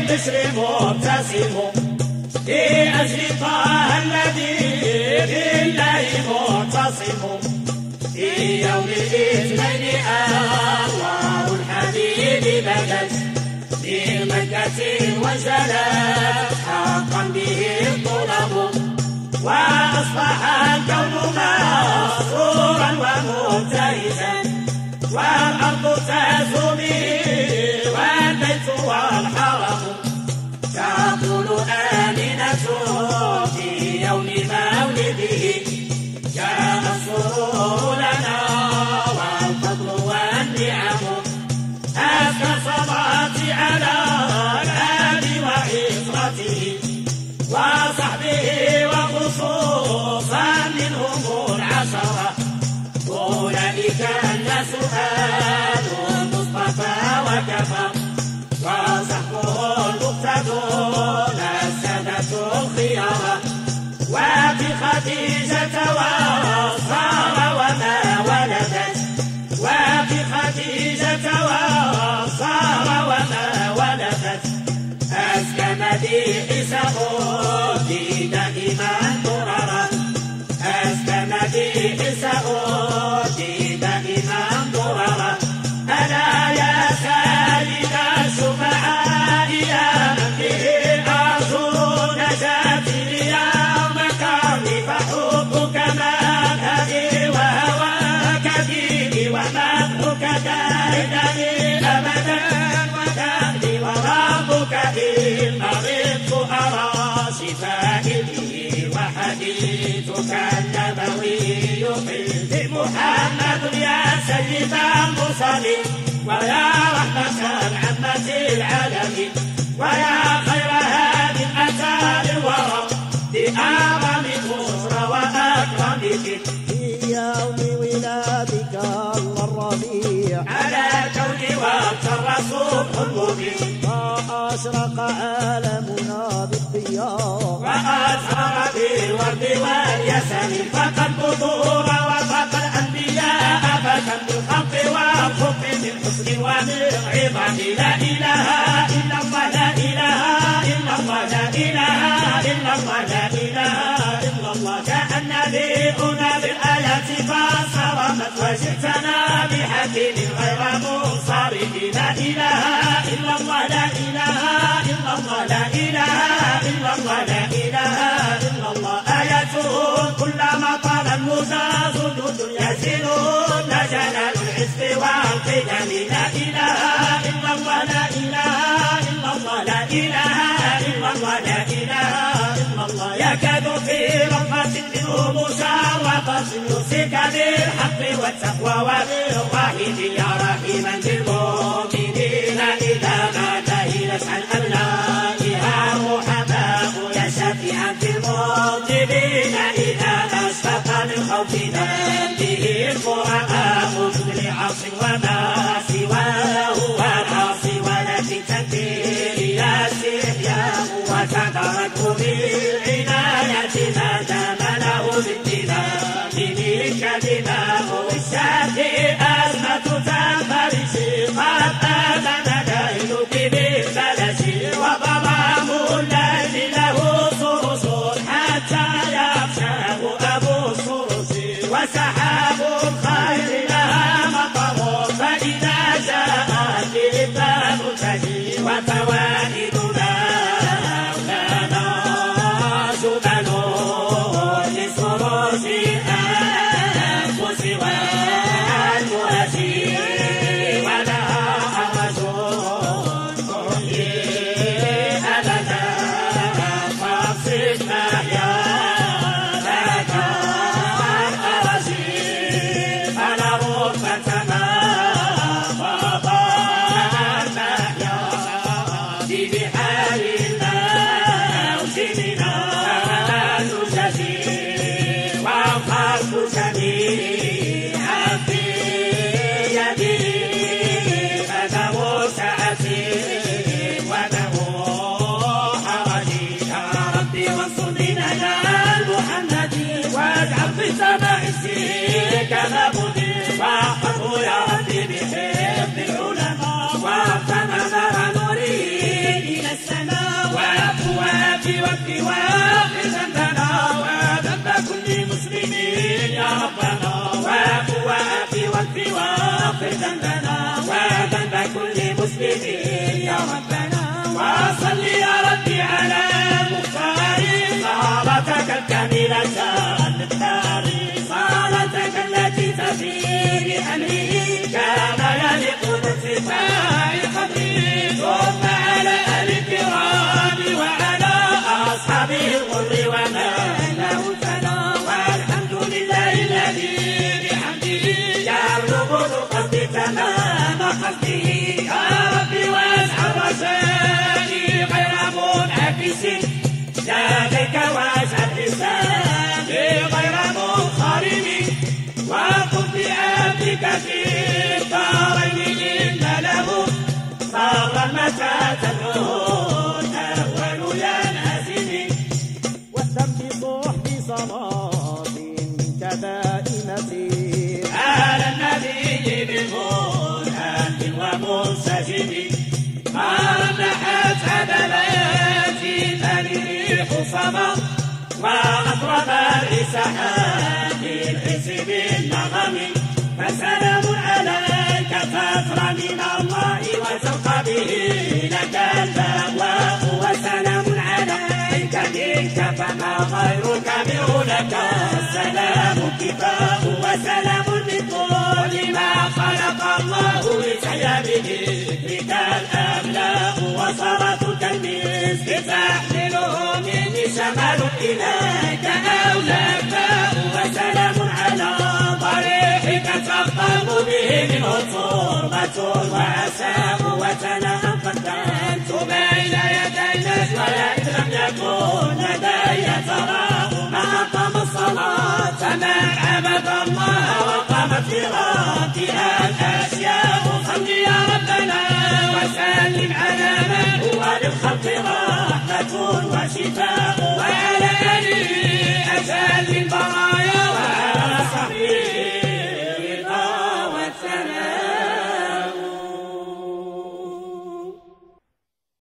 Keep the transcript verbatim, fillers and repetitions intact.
بالبشر مبتسم لأجل طه الذي بالله معتصم. في يوم الاثنين الله الحبيب بدت في مكة وانجلت حقا به الطلب، وأصبح الكون مسرورا ومبتهجا، والأرض تهز به والبيت والحرم تقول آمنة في يوم مولده جاء السرور لنا والفضل والنعم. أزكى الصلاة على الآل وعصرته وصحبه وخصوصا منهم العشرة، أولئك الناس آل المصطفى وكفى، وصحبه المقتدون السادة الخيار. وفي خديجة وصار وما ولدت، وفي خديجة وصار وما ولدت، أزكى مديح سعودي دائما ضررا، أزكى مديح سعودي دائما ضررا. ألا يا سيد الشفعاء يا من به أرجو نجاتي يوم كربي، فحبك مذهبي وهواك ديني، ومدحك دائدني أبدا وكهدي، وربك إن مرضت أرى شفائي، وحديثك النبوي يحيي. محمد يا سيد المرسلين ويا رحمة العامة العالمين، ويا خير هادي أتى للورى بأعظم بشرى وأكرم ذكر. في يوم ولادك الله الربيع على الكون وابتر صبح مبين، وأشرق عالمنا بالضياء، وأزهر بالورد والياسمين، فقد بذور وفاق الأنبياء، فكم بالخلق والخلق من حسن ومن عظم. لا إله إلا الله لا إله إلا الله لا إله إلا الله لا إله إلا الله. جاء النبينا بالآيات فصرمت، وجئتنا بحكيم غير منصرف. لا إله إلا الله لا إله إلا الله لا إله إلا الله لا إله إلا الله. آياته كلما طال المجاز جود يزيدون جلال العز والقدم. لا إله إلا الله لا إله إلا الله لا إله إلا الله لا إله إلا الله. يكاد في رقة منه مشارقة يوصيك بالحق والتقوى وبالرحيم، يا رحيما بالمؤمنين إذا ما تهلت عن أبنائها الرحماء، يا شفيعا في المذنبين إذا ما اشفق من خوف ذنبه القرآن. خذ لعص وما سواه والعاصي، ولكن تنبيه يا استحياء، وتدركه بالعناية ما دام له بالدماء منك دماء. الشافي أزمة تنبه ساجد ومنسجد أرنحت عدلاتي تريح صبا وأطرب الإسحاق الحس بالنغم فسلام عليك فترى من الله وتلقى به لك البواء وسلام عليك منك فما غيرك بعلك السلام كفاء وسلام من كل ما خلق الله لتحيا بذكرك الأملاء وصارت كالمسك تحمله مني شمال إليك أولاك وسلام على ضريحك تفضل به منه تربة وعسام وتنام قدمت بين يدي نجوى إذ لم يكن لدي تراه ما أقام الصلاة من عبد الله وقامت براتها الأشياء صل يا ربنا وسلم على من هو للخلق رحمة